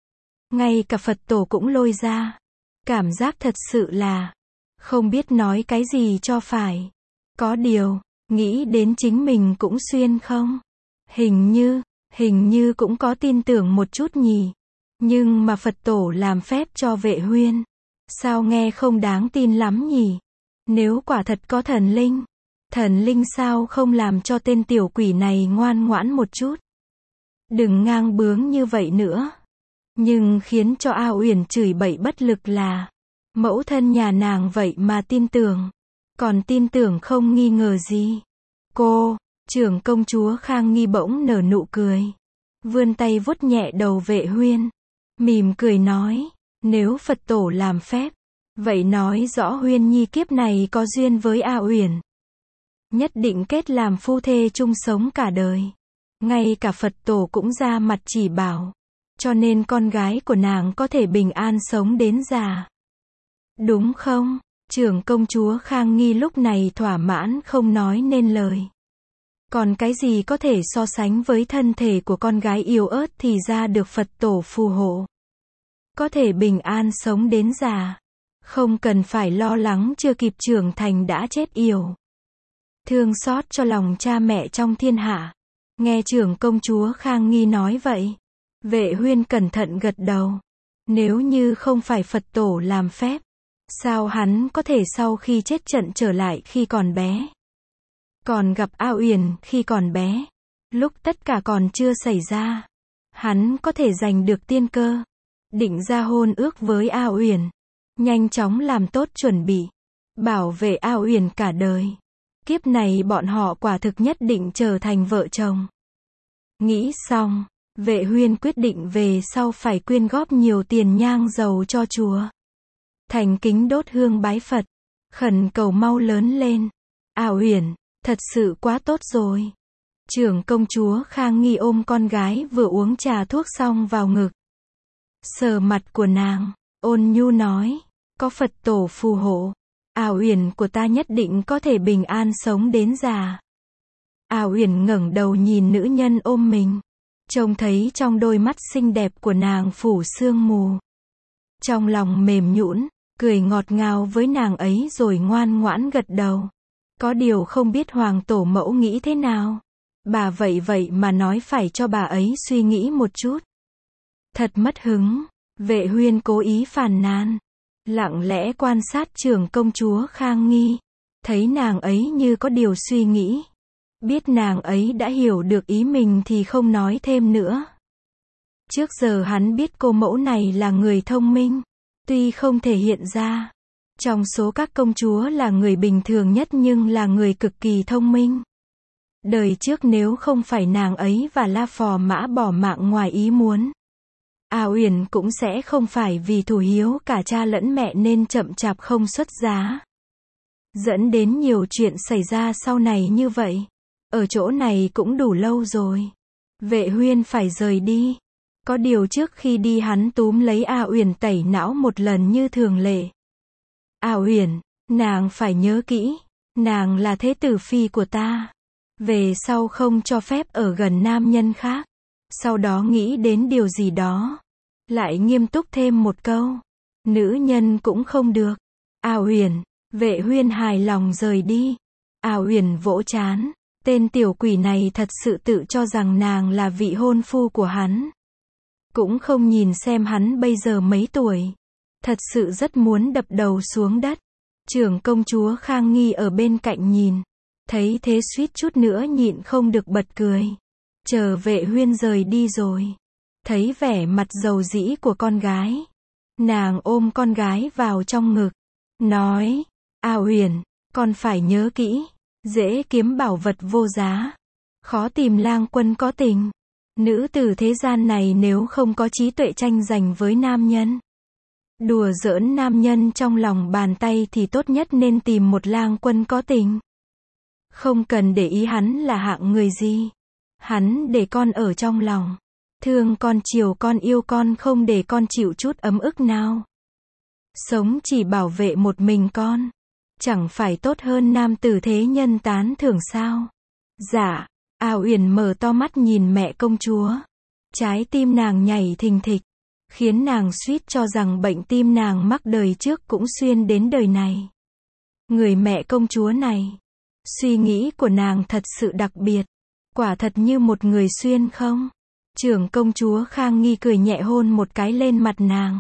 Ngay cả Phật tổ cũng lôi ra. Cảm giác thật sự là không biết nói cái gì cho phải. Có điều, nghĩ đến chính mình cũng xuyên không. Hình như, hình như cũng có tin tưởng một chút nhỉ. Nhưng mà Phật tổ làm phép cho Vệ Huyên. Sao nghe không đáng tin lắm nhỉ? Nếu quả thật có thần linh, thần linh sao không làm cho tên tiểu quỷ này ngoan ngoãn một chút? Đừng ngang bướng như vậy nữa. Nhưng khiến cho A Uyển chửi bậy bất lực là mẫu thân nhà nàng vậy mà tin tưởng. Còn tin tưởng không nghi ngờ gì. Cô, trưởng công chúa Khang Nghi bỗng nở nụ cười. Vươn tay vuốt nhẹ đầu Vệ Huyên. Mỉm cười nói, nếu Phật tổ làm phép, vậy nói rõ Huyên Nhi kiếp này có duyên với A Uyển. Nhất định kết làm phu thê chung sống cả đời. Ngay cả Phật tổ cũng ra mặt chỉ bảo. Cho nên con gái của nàng có thể bình an sống đến già. Đúng không? Trưởng công chúa Khang Nghi lúc này thỏa mãn không nói nên lời. Còn cái gì có thể so sánh với thân thể của con gái yếu ớt thì ra được Phật tổ phù hộ. Có thể bình an sống đến già. Không cần phải lo lắng chưa kịp trưởng thành đã chết yểu. Thương xót cho lòng cha mẹ trong thiên hạ. Nghe trưởng công chúa Khang Nghi nói vậy. Vệ Huyên cẩn thận gật đầu. Nếu như không phải Phật tổ làm phép, sao hắn có thể sau khi chết trận trở lại khi còn bé? Còn gặp A Uyển khi còn bé, lúc tất cả còn chưa xảy ra, hắn có thể giành được tiên cơ, định ra hôn ước với A Uyển, nhanh chóng làm tốt chuẩn bị, bảo vệ A Uyển cả đời. Kiếp này bọn họ quả thực nhất định trở thành vợ chồng. Nghĩ xong, Vệ Huyên quyết định về sau phải quyên góp nhiều tiền nhang dầu cho chùa. Thành kính đốt hương bái Phật, khẩn cầu mau lớn lên. A Uyển, thật sự quá tốt rồi. Trưởng công chúa Khang Nghi ôm con gái vừa uống trà thuốc xong vào ngực. Sờ mặt của nàng, ôn nhu nói, có Phật tổ phù hộ, A Uyển của ta nhất định có thể bình an sống đến già. A Uyển ngẩng đầu nhìn nữ nhân ôm mình. Trông thấy trong đôi mắt xinh đẹp của nàng phủ sương mù. Trong lòng mềm nhũn, cười ngọt ngào với nàng ấy rồi ngoan ngoãn gật đầu. Có điều không biết hoàng tổ mẫu nghĩ thế nào. Bà vậy vậy mà nói phải cho bà ấy suy nghĩ một chút. Thật mất hứng. Vệ Huyên cố ý phàn nàn. Lặng lẽ quan sát trưởng công chúa Khang Nghi. Thấy nàng ấy như có điều suy nghĩ. Biết nàng ấy đã hiểu được ý mình thì không nói thêm nữa. Trước giờ hắn biết cô mẫu này là người thông minh. Tuy không thể hiện ra. Trong số các công chúa là người bình thường nhất nhưng là người cực kỳ thông minh. Đời trước nếu không phải nàng ấy và La Phò Mã bỏ mạng ngoài ý muốn, A Uyển cũng sẽ không phải vì thù hiếu cả cha lẫn mẹ nên chậm chạp không xuất giá. Dẫn đến nhiều chuyện xảy ra sau này như vậy. Ở chỗ này cũng đủ lâu rồi. Vệ Huyên phải rời đi. Có điều trước khi đi hắn túm lấy A Uyển tẩy não một lần như thường lệ. A Uyển, nàng phải nhớ kỹ. Nàng là thế tử phi của ta. Về sau không cho phép ở gần nam nhân khác. Sau đó nghĩ đến điều gì đó. Lại nghiêm túc thêm một câu. Nữ nhân cũng không được. A Uyển, Vệ Huyên hài lòng rời đi. A Uyển vỗ trán. Tên tiểu quỷ này thật sự tự cho rằng nàng là vị hôn phu của hắn. Cũng không nhìn xem hắn bây giờ mấy tuổi. Thật sự rất muốn đập đầu xuống đất. Trưởng công chúa Khang Nghi ở bên cạnh nhìn. Thấy thế suýt chút nữa nhịn không được bật cười. Chờ Vệ Huyên rời đi rồi. Thấy vẻ mặt dầu dĩ của con gái. Nàng ôm con gái vào trong ngực. Nói, A Uyển, con phải nhớ kỹ. Dễ kiếm bảo vật vô giá. Khó tìm lang quân có tình. Nữ tử thế gian này nếu không có trí tuệ tranh giành với nam nhân. Đùa giỡn nam nhân trong lòng bàn tay thì tốt nhất nên tìm một lang quân có tình. Không cần để ý hắn là hạng người gì. Hắn để con ở trong lòng. Thương con chiều con yêu con không để con chịu chút ấm ức nào. Sống chỉ bảo vệ một mình con. Chẳng phải tốt hơn nam tử thế nhân tán thưởng sao? Dạ. A Uyển mở to mắt nhìn mẹ công chúa. Trái tim nàng nhảy thình thịch. Khiến nàng suýt cho rằng bệnh tim nàng mắc đời trước cũng xuyên đến đời này. Người mẹ công chúa này. Suy nghĩ của nàng thật sự đặc biệt. Quả thật như một người xuyên không? Trưởng công chúa Khang Nghi cười nhẹ hôn một cái lên mặt nàng.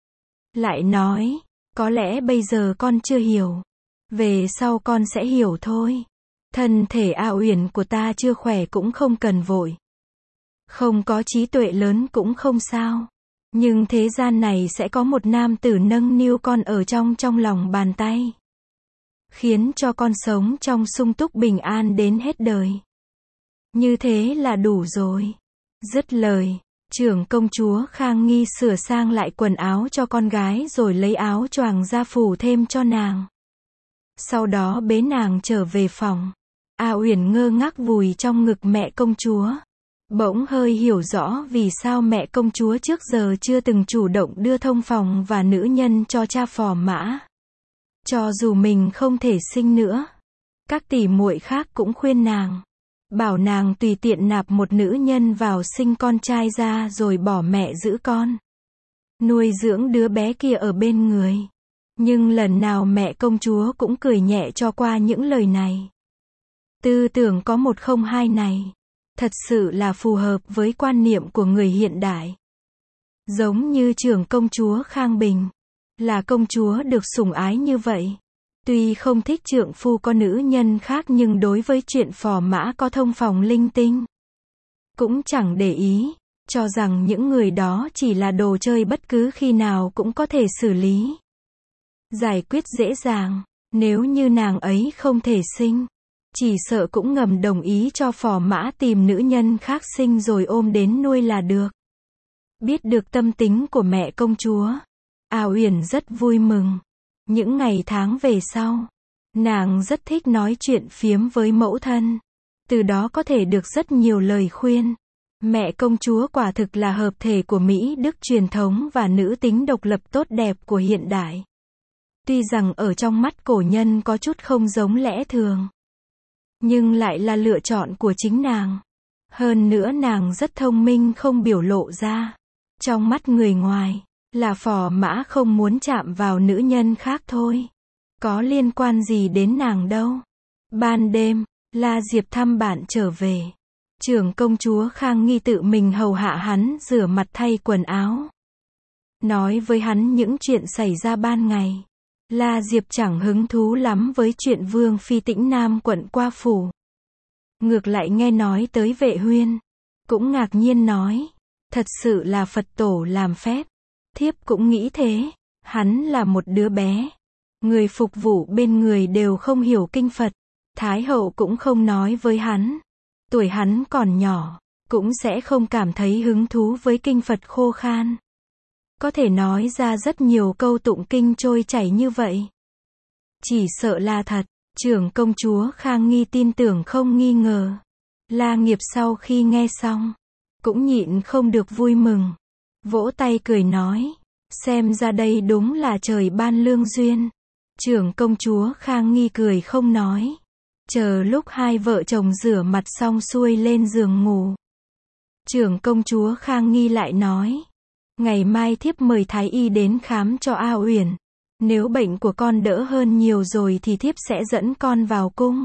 Lại nói, có lẽ bây giờ con chưa hiểu. Về sau con sẽ hiểu thôi. Thân thể A Uyển của ta chưa khỏe cũng không cần vội. Không có trí tuệ lớn cũng không sao. Nhưng thế gian này sẽ có một nam tử nâng niu con ở trong trong lòng bàn tay. Khiến cho con sống trong sung túc bình an đến hết đời. Như thế là đủ rồi. Dứt lời, trưởng công chúa Khang Nghi sửa sang lại quần áo cho con gái rồi lấy áo choàng ra phủ thêm cho nàng. Sau đó bế nàng trở về phòng. A Uyển ngơ ngác vùi trong ngực mẹ công chúa. Bỗng hơi hiểu rõ vì sao mẹ công chúa trước giờ chưa từng chủ động đưa thông phòng và nữ nhân cho cha Phò Mã. Cho dù mình không thể sinh nữa, các tỷ muội khác cũng khuyên nàng, bảo nàng tùy tiện nạp một nữ nhân vào sinh con trai ra rồi bỏ mẹ giữ con, nuôi dưỡng đứa bé kia ở bên người. Nhưng lần nào mẹ công chúa cũng cười nhẹ cho qua những lời này. Tư tưởng có một không hai này, thật sự là phù hợp với quan niệm của người hiện đại. Giống như trưởng công chúa Khang Bình, là công chúa được sủng ái như vậy. Tuy không thích trượng phu có nữ nhân khác nhưng đối với chuyện Phò Mã có thông phòng linh tinh, cũng chẳng để ý, cho rằng những người đó chỉ là đồ chơi bất cứ khi nào cũng có thể xử lý. Giải quyết dễ dàng, nếu như nàng ấy không thể sinh, chỉ sợ cũng ngầm đồng ý cho Phò Mã tìm nữ nhân khác sinh rồi ôm đến nuôi là được. Biết được tâm tính của mẹ công chúa, A Uyển rất vui mừng. Những ngày tháng về sau, nàng rất thích nói chuyện phiếm với mẫu thân. Từ đó có thể được rất nhiều lời khuyên. Mẹ công chúa quả thực là hợp thể của Mỹ Đức truyền thống và nữ tính độc lập tốt đẹp của hiện đại. Tuy rằng ở trong mắt cổ nhân có chút không giống lẽ thường, nhưng lại là lựa chọn của chính nàng. Hơn nữa nàng rất thông minh không biểu lộ ra. Trong mắt người ngoài, là Phò Mã không muốn chạm vào nữ nhân khác thôi. Có liên quan gì đến nàng đâu. Ban đêm, La Diệp thăm bạn trở về. Trưởng công chúa Khang Nghi tự mình hầu hạ hắn rửa mặt thay quần áo. Nói với hắn những chuyện xảy ra ban ngày. La Diệp chẳng hứng thú lắm với chuyện Vương Phi Tĩnh Nam quận qua phủ. Ngược lại nghe nói tới Vệ Huyên, cũng ngạc nhiên nói, thật sự là Phật tổ làm phép. Thiếp cũng nghĩ thế, hắn là một đứa bé. Người phục vụ bên người đều không hiểu kinh Phật. Thái hậu cũng không nói với hắn. Tuổi hắn còn nhỏ, cũng sẽ không cảm thấy hứng thú với kinh Phật khô khan. Có thể nói ra rất nhiều câu tụng kinh trôi chảy như vậy. Chỉ sợ là thật, trưởng công chúa Khang Nghi tin tưởng không nghi ngờ. La Nghiệp sau khi nghe xong, cũng nhịn không được vui mừng. Vỗ tay cười nói, xem ra đây đúng là trời ban lương duyên. Trưởng công chúa Khang Nghi cười không nói. Chờ lúc hai vợ chồng rửa mặt xong xuôi lên giường ngủ. Trưởng công chúa Khang Nghi lại nói, ngày mai thiếp mời thái y đến khám cho A Uyển. Nếu bệnh của con đỡ hơn nhiều rồi thì thiếp sẽ dẫn con vào cung.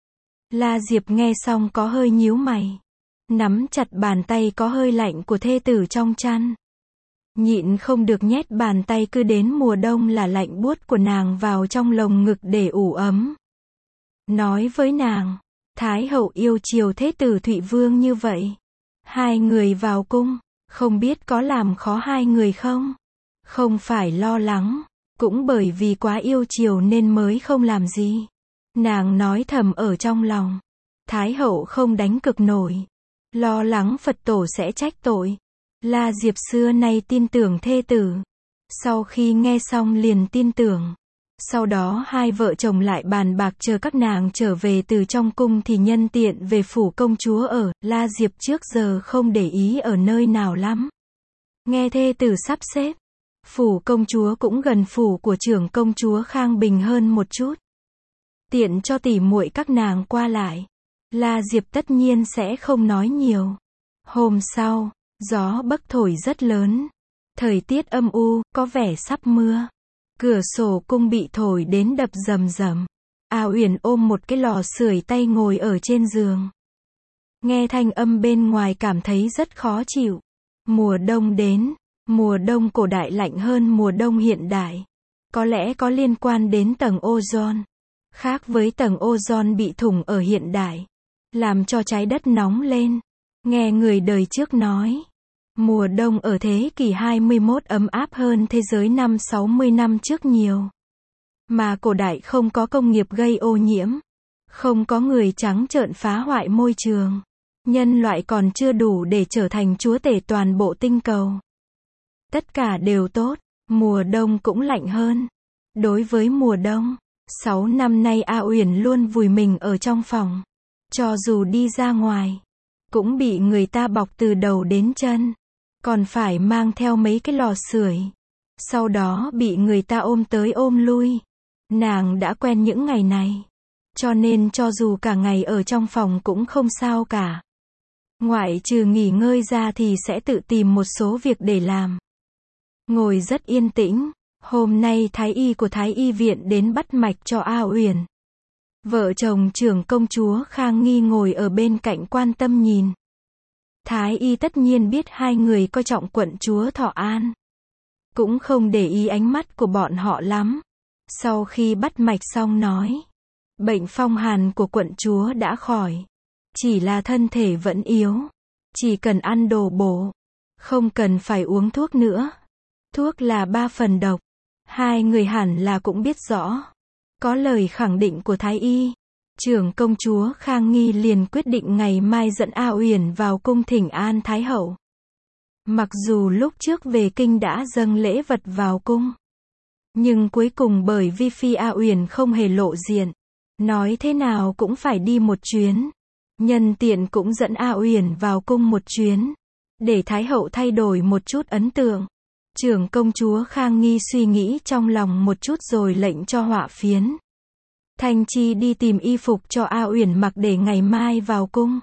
La Diệp nghe xong có hơi nhíu mày. Nắm chặt bàn tay có hơi lạnh của thê tử trong chăn. Nhịn không được nhét bàn tay cứ đến mùa đông là lạnh buốt của nàng vào trong lồng ngực để ủ ấm. Nói với nàng, Thái hậu yêu chiều thế tử Thụy Vương như vậy. Hai người vào cung, không biết có làm khó hai người không? Không phải lo lắng, cũng bởi vì quá yêu chiều nên mới không làm gì. Nàng nói thầm ở trong lòng. Thái hậu không đánh cực nổi. Lo lắng Phật tổ sẽ trách tội. La Diệp xưa nay tin tưởng thê tử. Sau khi nghe xong liền tin tưởng. Sau đó hai vợ chồng lại bàn bạc chờ các nàng trở về từ trong cung thì nhân tiện về phủ công chúa ở. La Diệp trước giờ không để ý ở nơi nào lắm. Nghe thê tử sắp xếp. Phủ công chúa cũng gần phủ của trưởng công chúa Khang Bình hơn một chút. Tiện cho tỉ muội các nàng qua lại. La Diệp tất nhiên sẽ không nói nhiều. Hôm sau, gió bấc thổi rất lớn. Thời tiết âm u, có vẻ sắp mưa. Cửa sổ cung bị thổi đến đập rầm rầm. A Uyển ôm một cái lò sưởi tay ngồi ở trên giường. nghe thanh âm bên ngoài cảm thấy rất khó chịu. Mùa đông đến, mùa đông cổ đại lạnh hơn mùa đông hiện đại. Có lẽ có liên quan đến tầng ozone. Khác với tầng ozone bị thủng ở hiện đại, làm cho trái đất nóng lên. Nghe người đời trước nói, mùa đông ở thế kỷ hai mươi mốt ấm áp hơn thế giới năm sáu mươi năm trước nhiều. Mà cổ đại không có công nghiệp gây ô nhiễm, không có người trắng trợn phá hoại môi trường. Nhân loại còn chưa đủ để trở thành chúa tể toàn bộ tinh cầu. Tất cả đều tốt, mùa đông cũng lạnh hơn. Đối với mùa đông, sáu năm nay A Uyển luôn vùi mình ở trong phòng. Cho dù đi ra ngoài, cũng bị người ta bọc từ đầu đến chân. Còn phải mang theo mấy cái lò sưởi. Sau đó bị người ta ôm tới ôm lui. Nàng đã quen những ngày này. Cho nên cho dù cả ngày ở trong phòng cũng không sao cả. Ngoại trừ nghỉ ngơi ra thì sẽ tự tìm một số việc để làm. Ngồi rất yên tĩnh. Hôm nay thái y của thái y viện đến bắt mạch cho A Uyển. Vợ chồng trưởng công chúa Khang Nghi ngồi ở bên cạnh quan tâm nhìn. Thái y tất nhiên biết hai người coi trọng quận chúa Thọ An. Cũng không để ý ánh mắt của bọn họ lắm. Sau khi bắt mạch xong nói. Bệnh phong hàn của quận chúa đã khỏi. Chỉ là thân thể vẫn yếu. Chỉ cần ăn đồ bổ. Không cần phải uống thuốc nữa. Thuốc là ba phần độc. Hai người hẳn là cũng biết rõ. Có lời khẳng định của thái y. Trưởng công chúa Khang Nghi liền quyết định ngày mai dẫn A Uyển vào cung thỉnh an Thái hậu. Mặc dù lúc trước về kinh đã dâng lễ vật vào cung. Nhưng cuối cùng bởi vì phi A Uyển không hề lộ diện. Nói thế nào cũng phải đi một chuyến. Nhân tiện cũng dẫn A Uyển vào cung một chuyến. Để Thái hậu thay đổi một chút ấn tượng. Trưởng công chúa Khang Nghi suy nghĩ trong lòng một chút rồi lệnh cho họa phiến. Thanh Chi đi tìm y phục cho A Uyển mặc để ngày mai vào cung.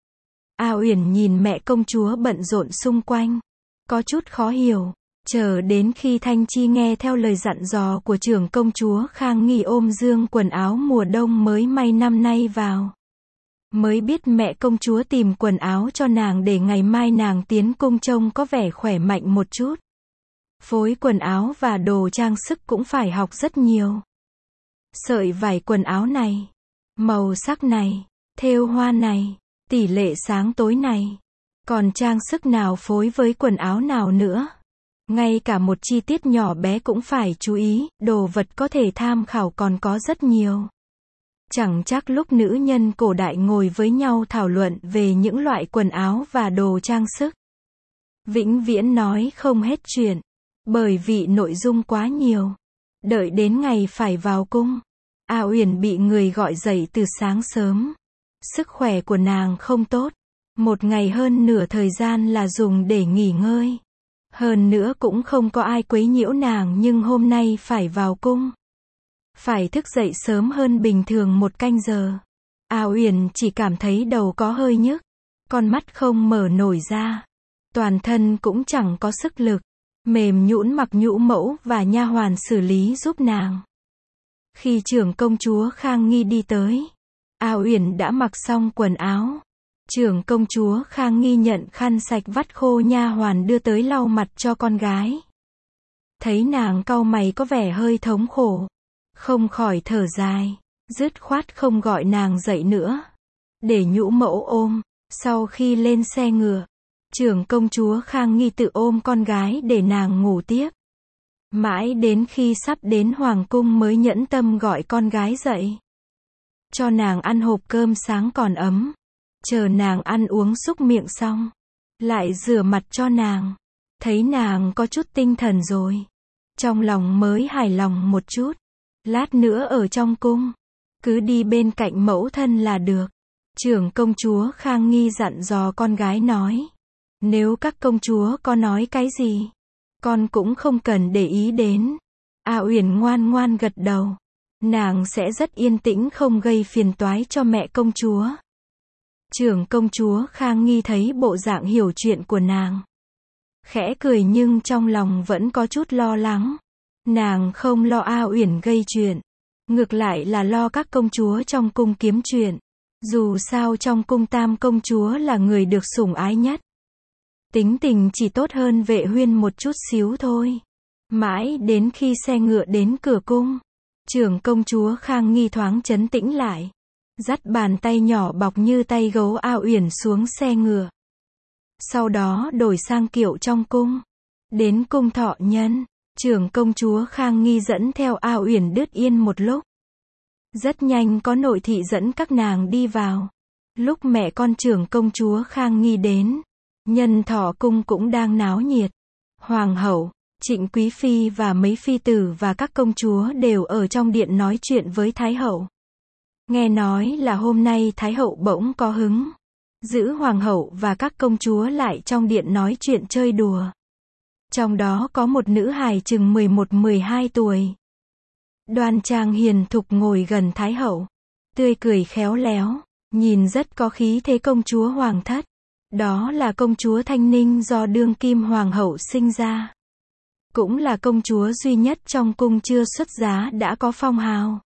A Uyển nhìn mẹ công chúa bận rộn xung quanh. Có chút khó hiểu. Chờ đến khi Thanh Chi nghe theo lời dặn dò của trưởng công chúa Khang Nghi ôm dương quần áo mùa đông mới may năm nay vào. Mới biết mẹ công chúa tìm quần áo cho nàng để ngày mai nàng tiến cung trông có vẻ khỏe mạnh một chút. Phối quần áo và đồ trang sức cũng phải học rất nhiều. Sợi vải quần áo này, màu sắc này, thêu hoa này, tỷ lệ sáng tối này. Còn trang sức nào phối với quần áo nào nữa. Ngay cả một chi tiết nhỏ bé cũng phải chú ý, đồ vật có thể tham khảo còn có rất nhiều. Chẳng chắc lúc nữ nhân cổ đại ngồi với nhau thảo luận về những loại quần áo và đồ trang sức. Vĩnh viễn nói không hết chuyện. Bởi vì nội dung quá nhiều. Đợi đến ngày phải vào cung. A Uyển bị người gọi dậy từ sáng sớm. Sức khỏe của nàng không tốt. Một ngày hơn nửa thời gian là dùng để nghỉ ngơi. Hơn nữa cũng không có ai quấy nhiễu nàng nhưng hôm nay phải vào cung. Phải thức dậy sớm hơn bình thường một canh giờ. A Uyển chỉ cảm thấy đầu có hơi nhức. Con mắt không mở nổi ra. Toàn thân cũng chẳng có sức lực. Mềm nhũn mặc nhũ mẫu và nha hoàn xử lý giúp nàng. Khi trưởng công chúa Khang Nghi đi tới, A Uyển đã mặc xong quần áo. Trưởng công chúa Khang Nghi nhận khăn sạch vắt khô nha hoàn đưa tới lau mặt cho con gái. Thấy nàng cau mày có vẻ hơi thống khổ, không khỏi thở dài, dứt khoát không gọi nàng dậy nữa, để nhũ mẫu ôm. Sau khi lên xe ngựa, trưởng công chúa Khang Nghi tự ôm con gái để nàng ngủ tiếp. Mãi đến khi sắp đến hoàng cung mới nhẫn tâm gọi con gái dậy. Cho nàng ăn hộp cơm sáng còn ấm. Chờ nàng ăn uống xúc miệng xong. Lại rửa mặt cho nàng. Thấy nàng có chút tinh thần rồi. Trong lòng mới hài lòng một chút. Lát nữa ở trong cung. Cứ đi bên cạnh mẫu thân là được. Trưởng công chúa Khang Nghi dặn dò con gái nói. Nếu các công chúa có nói cái gì, con cũng không cần để ý đến. A Uyển ngoan ngoan gật đầu. Nàng sẽ rất yên tĩnh không gây phiền toái cho mẹ công chúa. Trưởng công chúa Khang Nghi thấy bộ dạng hiểu chuyện của nàng. Khẽ cười nhưng trong lòng vẫn có chút lo lắng. Nàng không lo A Uyển gây chuyện. Ngược lại là lo các công chúa trong cung kiếm chuyện. Dù sao trong cung tam công chúa là người được sủng ái nhất. Tính tình chỉ tốt hơn Vệ Huyên một chút xíu thôi. Mãi đến khi xe ngựa đến cửa cung, trưởng công chúa Khang Nghi thoáng trấn tĩnh lại. Dắt bàn tay nhỏ bọc như tay gấu A Uyển xuống xe ngựa. Sau đó đổi sang kiệu trong cung. Đến cung Thọ Nhân, trưởng công chúa Khang Nghi dẫn theo A Uyển đứt yên một lúc. Rất nhanh có nội thị dẫn các nàng đi vào. Lúc mẹ con trưởng công chúa Khang Nghi đến, Nhân Thọ cung cũng đang náo nhiệt. Hoàng hậu, Trịnh Quý phi và mấy phi tử và các công chúa đều ở trong điện nói chuyện với Thái hậu. Nghe nói là hôm nay Thái hậu bỗng có hứng, giữ hoàng hậu và các công chúa lại trong điện nói chuyện chơi đùa. Trong đó có một nữ hài chừng mười một mười hai tuổi. Đoan trang hiền thục ngồi gần Thái hậu, tươi cười khéo léo, nhìn rất có khí thế công chúa hoàng thất. Đó là công chúa Thanh Ninh do đương kim hoàng hậu sinh ra. Cũng là công chúa duy nhất trong cung chưa xuất giá đã có phong hào.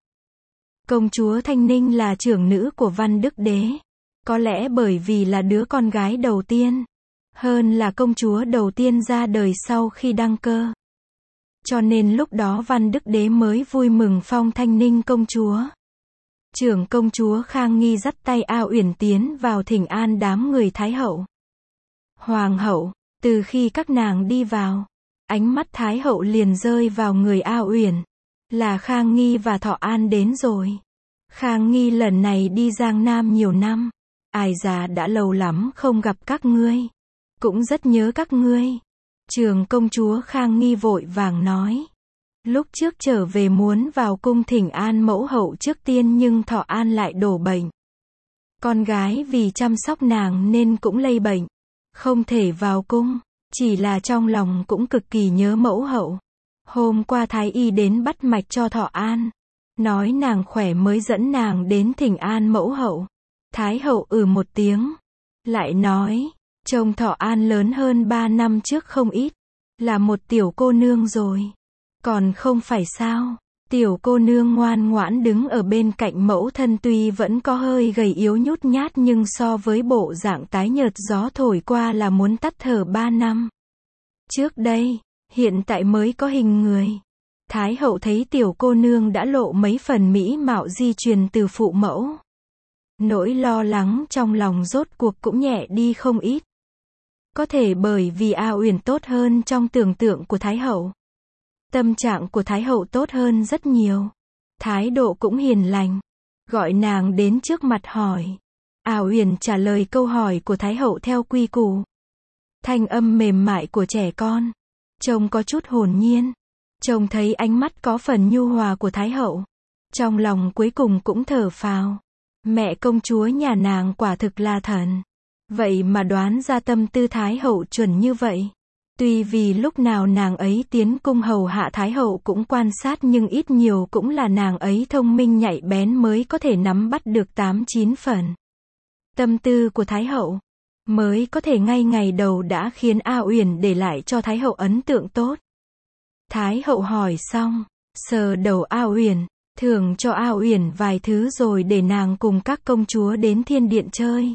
Công chúa Thanh Ninh là trưởng nữ của Văn Đức Đế. Có lẽ bởi vì là đứa con gái đầu tiên, hơn là công chúa đầu tiên ra đời sau khi đăng cơ. Cho nên lúc đó Văn Đức Đế mới vui mừng phong Thanh Ninh công chúa. Trưởng công chúa Khang Nghi dắt tay A Uyển tiến vào thỉnh an đám người Thái hậu. Hoàng hậu, từ khi các nàng đi vào, ánh mắt Thái hậu liền rơi vào người A Uyển. Là Khang Nghi và Thọ An đến rồi. Khang Nghi lần này đi Giang Nam nhiều năm. Ai già đã lâu lắm không gặp các ngươi. Cũng rất nhớ các ngươi. Trưởng công chúa Khang Nghi vội vàng nói. Lúc trước trở về muốn vào cung thỉnh an mẫu hậu trước tiên nhưng Thọ An lại đổ bệnh. Con gái vì chăm sóc nàng nên cũng lây bệnh. Không thể vào cung. Chỉ là trong lòng cũng cực kỳ nhớ mẫu hậu. Hôm qua Thái y đến bắt mạch cho Thọ An. Nói nàng khỏe mới dẫn nàng đến thỉnh an mẫu hậu. Thái hậu ừ một tiếng. Lại nói, trông Thọ An lớn hơn ba năm trước không ít. Là một tiểu cô nương rồi. Còn không phải sao. Tiểu cô nương ngoan ngoãn đứng ở bên cạnh mẫu thân tuy vẫn có hơi gầy yếu nhút nhát nhưng so với bộ dạng tái nhợt gió thổi qua là muốn tắt thở ba năm. Trước đây, hiện tại mới có hình người. Thái hậu thấy tiểu cô nương đã lộ mấy phần mỹ mạo di truyền từ phụ mẫu. Nỗi lo lắng trong lòng rốt cuộc cũng nhẹ đi không ít. Có thể bởi vì A Uyển tốt hơn trong tưởng tượng của Thái hậu. Tâm trạng của Thái hậu tốt hơn rất nhiều. Thái độ cũng hiền lành. Gọi nàng đến trước mặt hỏi. A Uyển trả lời câu hỏi của Thái hậu theo quy củ. Thanh âm mềm mại của trẻ con. Trông có chút hồn nhiên. Trông thấy ánh mắt có phần nhu hòa của Thái hậu. Trong lòng cuối cùng cũng thở phào. Mẹ công chúa nhà nàng quả thực là thần. Vậy mà đoán ra tâm tư Thái hậu chuẩn như vậy. Tuy vì lúc nào nàng ấy tiến cung hầu hạ Thái hậu cũng quan sát nhưng ít nhiều cũng là nàng ấy thông minh nhạy bén mới có thể nắm bắt được tám chín phần. Tâm tư của Thái hậu mới có thể ngay ngày đầu đã khiến A Uyển để lại cho Thái hậu ấn tượng tốt. Thái hậu hỏi xong, sờ đầu A Uyển, thưởng cho A Uyển vài thứ rồi để nàng cùng các công chúa đến thiên điện chơi.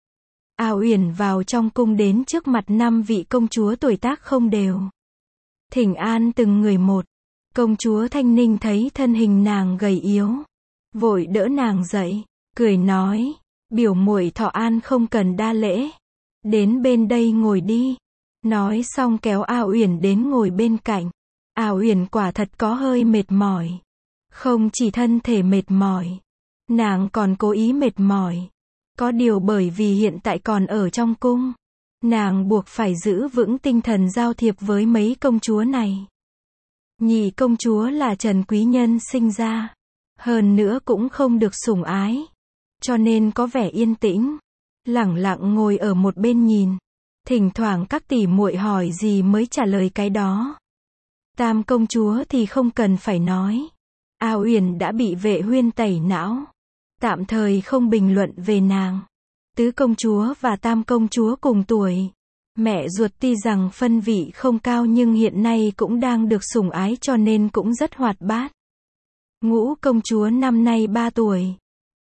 A Uyển vào trong cung đến trước mặt năm vị công chúa tuổi tác không đều. Thỉnh an từng người một. Công chúa Thanh Ninh thấy thân hình nàng gầy yếu, vội đỡ nàng dậy, cười nói, biểu muội Thọ An không cần đa lễ. Đến bên đây ngồi đi. Nói xong kéo A Uyển đến ngồi bên cạnh. A Uyển quả thật có hơi mệt mỏi. Không chỉ thân thể mệt mỏi, nàng còn cố ý mệt mỏi. Có điều bởi vì hiện tại còn ở trong cung, nàng buộc phải giữ vững tinh thần giao thiệp với mấy công chúa này. Nhị công chúa là Trần Quý Nhân sinh ra, hơn nữa cũng không được sủng ái, cho nên có vẻ yên tĩnh, lẳng lặng ngồi ở một bên nhìn. Thỉnh thoảng các tỷ muội hỏi gì mới trả lời cái đó. Tam công chúa thì không cần phải nói. A Uyển đã bị Vệ Huyên tẩy não. Tạm thời không bình luận về nàng. Tứ công chúa và tam công chúa cùng tuổi. Mẹ ruột tuy rằng phân vị không cao nhưng hiện nay cũng đang được sủng ái cho nên cũng rất hoạt bát. Ngũ công chúa năm nay ba tuổi.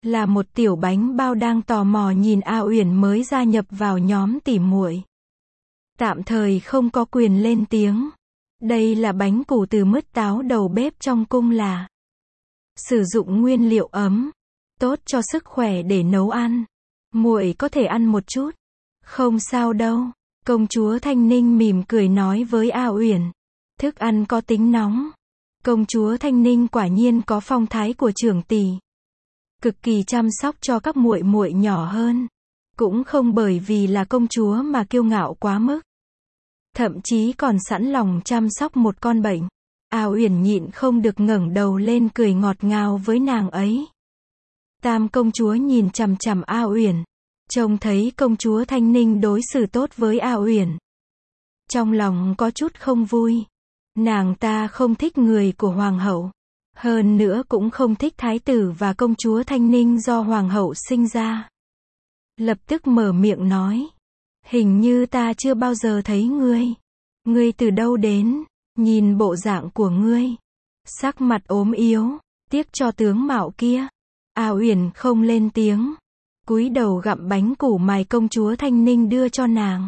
là một tiểu bánh bao đang tò mò nhìn A Uyển mới gia nhập vào nhóm tỉ muội. Tạm thời không có quyền lên tiếng. Đây là bánh củ từ mứt táo đầu bếp trong cung là. Sử dụng nguyên liệu ấm, tốt cho sức khỏe để nấu ăn. Muội có thể ăn một chút. Không sao đâu. Công chúa Thanh Ninh mỉm cười nói với A Uyển. Thức ăn có tính nóng. Công chúa Thanh Ninh quả nhiên có phong thái của trưởng tỷ. Cực kỳ chăm sóc cho các muội muội nhỏ hơn. Cũng không bởi vì là công chúa mà kiêu ngạo quá mức. Thậm chí còn sẵn lòng chăm sóc một con bệnh. A Uyển nhịn không được ngẩng đầu lên cười ngọt ngào với nàng ấy. Tam công chúa nhìn chằm chằm A Uyển. Trông thấy công chúa Thanh Ninh đối xử tốt với A Uyển. Trong lòng có chút không vui. Nàng ta không thích người của hoàng hậu. Hơn nữa cũng không thích thái tử và công chúa Thanh Ninh do hoàng hậu sinh ra. Lập tức mở miệng nói. Hình như ta chưa bao giờ thấy ngươi. Ngươi từ đâu đến? Nhìn bộ dạng của ngươi. Sắc mặt ốm yếu. Tiếc cho tướng mạo kia. A Uyển không lên tiếng. Cúi đầu gặm bánh củ mài công chúa Thanh Ninh đưa cho nàng.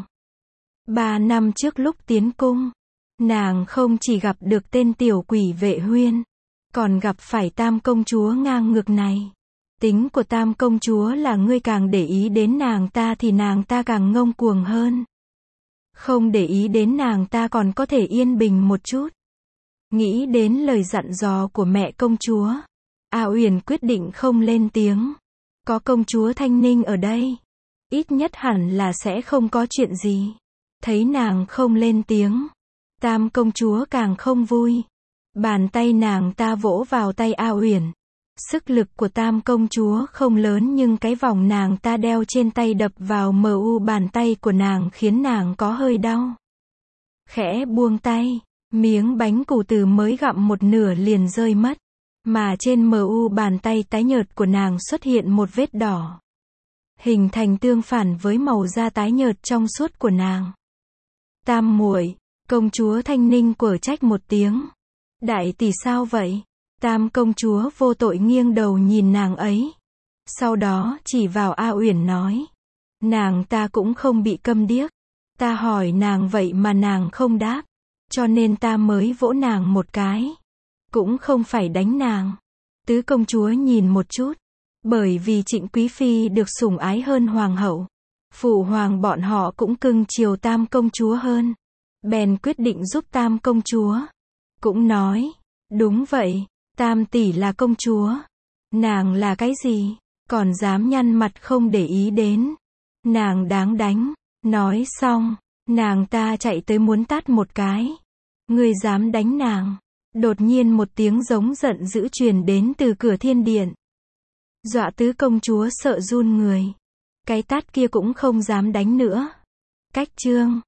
Ba năm trước lúc tiến cung. Nàng không chỉ gặp được tên tiểu quỷ Vệ Huyên. Còn gặp phải tam công chúa ngang ngược này. Tính của tam công chúa là ngươi càng để ý đến nàng ta thì nàng ta càng ngông cuồng hơn. Không để ý đến nàng ta còn có thể yên bình một chút. Nghĩ đến lời dặn dò của mẹ công chúa. A Uyển quyết định không lên tiếng. Có công chúa Thanh Ninh ở đây. Ít nhất hẳn là sẽ không có chuyện gì. Thấy nàng không lên tiếng. Tam công chúa càng không vui. Bàn tay nàng ta vỗ vào tay A Uyển. Sức lực của tam công chúa không lớn nhưng cái vòng nàng ta đeo trên tay đập vào mờ u bàn tay của nàng khiến nàng có hơi đau. Khẽ buông tay, miếng bánh củ từ mới gặm một nửa liền rơi mất. Mà trên mờ u bàn tay tái nhợt của nàng xuất hiện một vết đỏ. Hình thành tương phản với màu da tái nhợt trong suốt của nàng. Tam muội, công chúa Thanh Ninh quở trách một tiếng. Đại tỷ sao vậy? Tam công chúa vô tội nghiêng đầu nhìn nàng ấy. Sau đó chỉ vào A Uyển nói. Nàng ta cũng không bị câm điếc. Ta hỏi nàng vậy mà nàng không đáp. Cho nên ta mới vỗ nàng một cái. Cũng không phải đánh nàng. Tứ công chúa nhìn một chút. Bởi vì Trịnh Quý Phi được sủng ái hơn hoàng hậu. Phụ hoàng bọn họ cũng cưng chiều tam công chúa hơn. Bèn quyết định giúp tam công chúa. Cũng nói. Đúng vậy. Tam tỷ là công chúa. Nàng là cái gì? Còn dám nhăn mặt không để ý đến. Nàng đáng đánh. Nói xong. Nàng ta chạy tới muốn tát một cái. Ngươi dám đánh nàng. Đột nhiên một tiếng giống giận dữ truyền đến từ cửa thiên điện. Dọa tứ công chúa sợ run người. Cái tát kia cũng không dám đánh nữa. Cách chương.